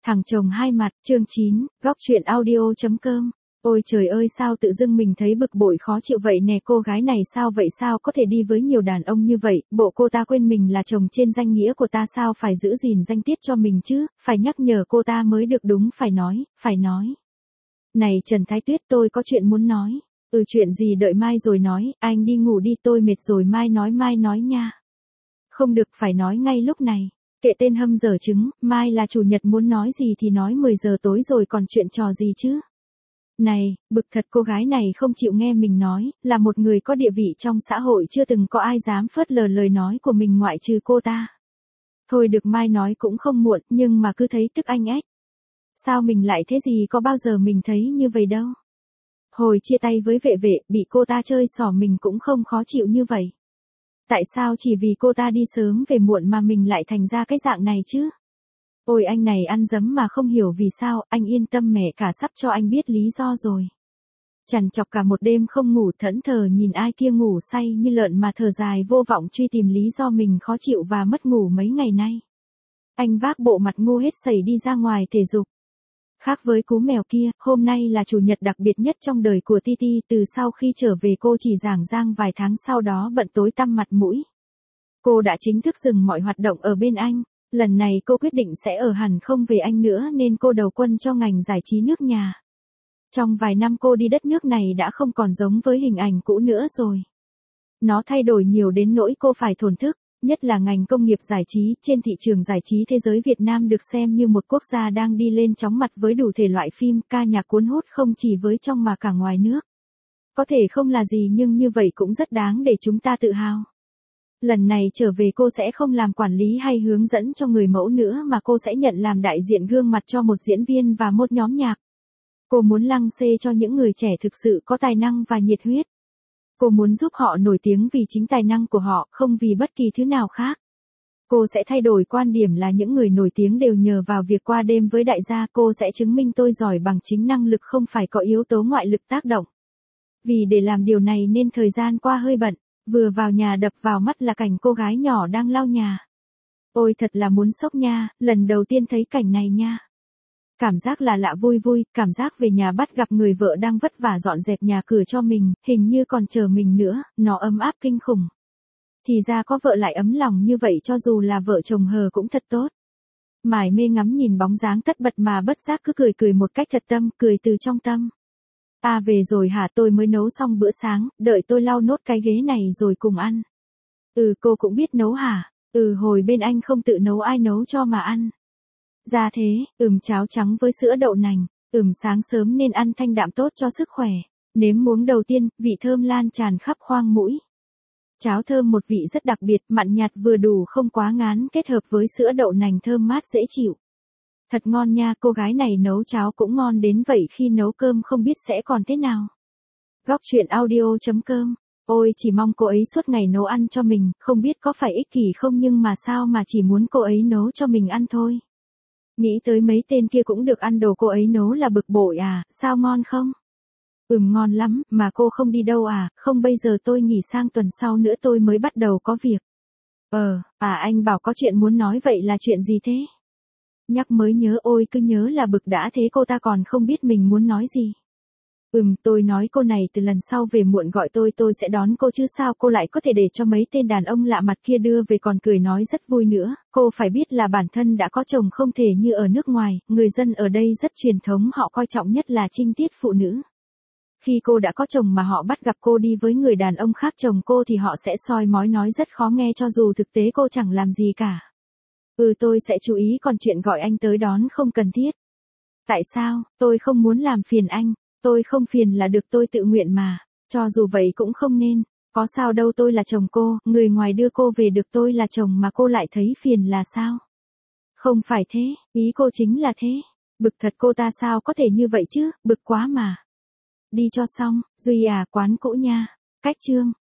Thằng chồng hai mặt, chương 9, góc truyện audio.com. Ôi trời ơi sao tự dưng mình thấy bực bội khó chịu vậy nè, cô gái này sao vậy, sao có thể đi với nhiều đàn ông như vậy, bộ cô ta quên mình là chồng trên danh nghĩa của ta sao, phải giữ gìn danh tiết cho mình chứ, phải nhắc nhở cô ta mới được, đúng phải nói. Này Trần Thái Tuyết, tôi có chuyện muốn nói. Chuyện gì, đợi mai rồi nói, anh đi ngủ đi, tôi mệt rồi, mai nói nha. Không được, phải nói ngay lúc này. Kệ tên hâm dở trứng, mai là chủ nhật, muốn nói gì thì nói, 10 giờ tối rồi còn chuyện trò gì chứ. Này, bực thật, cô gái này không chịu nghe mình nói, là một người có địa vị trong xã hội, chưa từng có ai dám phớt lờ lời nói của mình ngoại trừ cô ta. Thôi được, mai nói cũng không muộn, nhưng mà cứ thấy tức anh ếch. Sao mình lại thế, gì có bao giờ mình thấy như vậy đâu. Hồi chia tay với vệ vệ, bị cô ta chơi xỏ mình cũng không khó chịu như vậy. Tại sao chỉ vì cô ta đi sớm về muộn mà mình lại thành ra cái dạng này chứ? Ôi anh này ăn dấm mà không hiểu vì sao, anh yên tâm, mẹ cả sắp cho anh biết lý do rồi. Trằn trọc cả một đêm không ngủ, thẫn thờ nhìn ai kia ngủ say như lợn mà thở dài vô vọng truy tìm lý do mình khó chịu và mất ngủ mấy ngày nay. Anh vác bộ mặt ngu hết sẩy đi ra ngoài thể dục. Khác với cú mèo kia, hôm nay là chủ nhật đặc biệt nhất trong đời của Titi, từ sau khi trở về cô chỉ giảng dang vài tháng sau đó bận tối tăm mặt mũi. Cô đã chính thức dừng mọi hoạt động ở bên anh, lần này cô quyết định sẽ ở hẳn không về anh nữa nên cô đầu quân cho ngành giải trí nước nhà. Trong vài năm cô đi đất nước này đã không còn giống với hình ảnh cũ nữa rồi. Nó thay đổi nhiều đến nỗi cô phải thổn thức. Nhất là ngành công nghiệp giải trí, trên thị trường giải trí thế giới Việt Nam được xem như một quốc gia đang đi lên chóng mặt với đủ thể loại phim, ca nhạc cuốn hút không chỉ với trong mà cả ngoài nước. Có thể không là gì nhưng như vậy cũng rất đáng để chúng ta tự hào. Lần này trở về cô sẽ không làm quản lý hay hướng dẫn cho người mẫu nữa mà cô sẽ nhận làm đại diện gương mặt cho một diễn viên và một nhóm nhạc. Cô muốn lăng xê cho những người trẻ thực sự có tài năng và nhiệt huyết. Cô muốn giúp họ nổi tiếng vì chính tài năng của họ, không vì bất kỳ thứ nào khác. Cô sẽ thay đổi quan điểm là những người nổi tiếng đều nhờ vào việc qua đêm với đại gia. Cô sẽ chứng minh tôi giỏi bằng chính năng lực, không phải có yếu tố ngoại lực tác động. Vì để làm điều này nên thời gian qua hơi bận. Vừa vào nhà đập vào mắt là cảnh cô gái nhỏ đang lau nhà. Ôi thật là muốn sốc nha, lần đầu tiên thấy cảnh này nha. Cảm giác là lạ vui vui, cảm giác về nhà bắt gặp người vợ đang vất vả dọn dẹp nhà cửa cho mình, hình như còn chờ mình nữa, nó ấm áp kinh khủng. Thì ra có vợ lại ấm lòng như vậy, cho dù là vợ chồng hờ cũng thật tốt. Mải mê ngắm nhìn bóng dáng tất bật mà bất giác cứ cười một cách thật tâm, cười từ trong tâm. À về rồi hả, tôi mới nấu xong bữa sáng, đợi tôi lau nốt cái ghế này rồi cùng ăn. Cô cũng biết nấu hả? Hồi bên anh không tự nấu ai nấu cho mà ăn. Ra thế, cháo trắng với sữa đậu nành, sáng sớm nên ăn thanh đạm tốt cho sức khỏe. Nếm muỗng đầu tiên, vị thơm lan tràn khắp khoang mũi. Cháo thơm một vị rất đặc biệt, mặn nhạt vừa đủ không quá ngán, kết hợp với sữa đậu nành thơm mát dễ chịu. Thật ngon nha, cô gái này nấu cháo cũng ngon đến vậy, khi nấu cơm không biết sẽ còn thế nào. Góc truyện audio.com. Ôi chỉ mong cô ấy suốt ngày nấu ăn cho mình, không biết có phải ích kỷ không nhưng mà sao mà chỉ muốn cô ấy nấu cho mình ăn thôi. Nghĩ tới mấy tên kia cũng được ăn đồ cô ấy nấu là bực bội à, sao ngon không? Ngon lắm, mà cô không đi đâu à, không bây giờ tôi nghỉ sang tuần sau nữa tôi mới bắt đầu có việc. Anh bảo có chuyện muốn nói, vậy là chuyện gì thế? Nhắc mới nhớ, ôi cứ nhớ là bực đã thế, cô ta còn không biết mình muốn nói gì. Tôi nói cô này từ lần sau về muộn gọi tôi sẽ đón cô chứ sao cô lại có thể để cho mấy tên đàn ông lạ mặt kia đưa về còn cười nói rất vui nữa. Cô phải biết là bản thân đã có chồng, không thể như ở nước ngoài, người dân ở đây rất truyền thống, họ coi trọng nhất là trinh tiết phụ nữ. Khi cô đã có chồng mà họ bắt gặp cô đi với người đàn ông khác chồng cô thì họ sẽ soi mói nói rất khó nghe cho dù thực tế cô chẳng làm gì cả. Tôi sẽ chú ý, còn chuyện gọi anh tới đón không cần thiết. Tại sao, tôi không muốn làm phiền anh. Tôi không phiền là được, tôi tự nguyện mà. Cho dù vậy cũng không nên. Có sao đâu, tôi là chồng cô, người ngoài đưa cô về được, tôi là chồng mà cô lại thấy phiền là sao? Không phải thế, ý cô chính là thế. Bực thật, cô ta sao có thể như vậy chứ, bực quá mà. Đi cho xong, Duy à, quán cũ nha. Cách chương.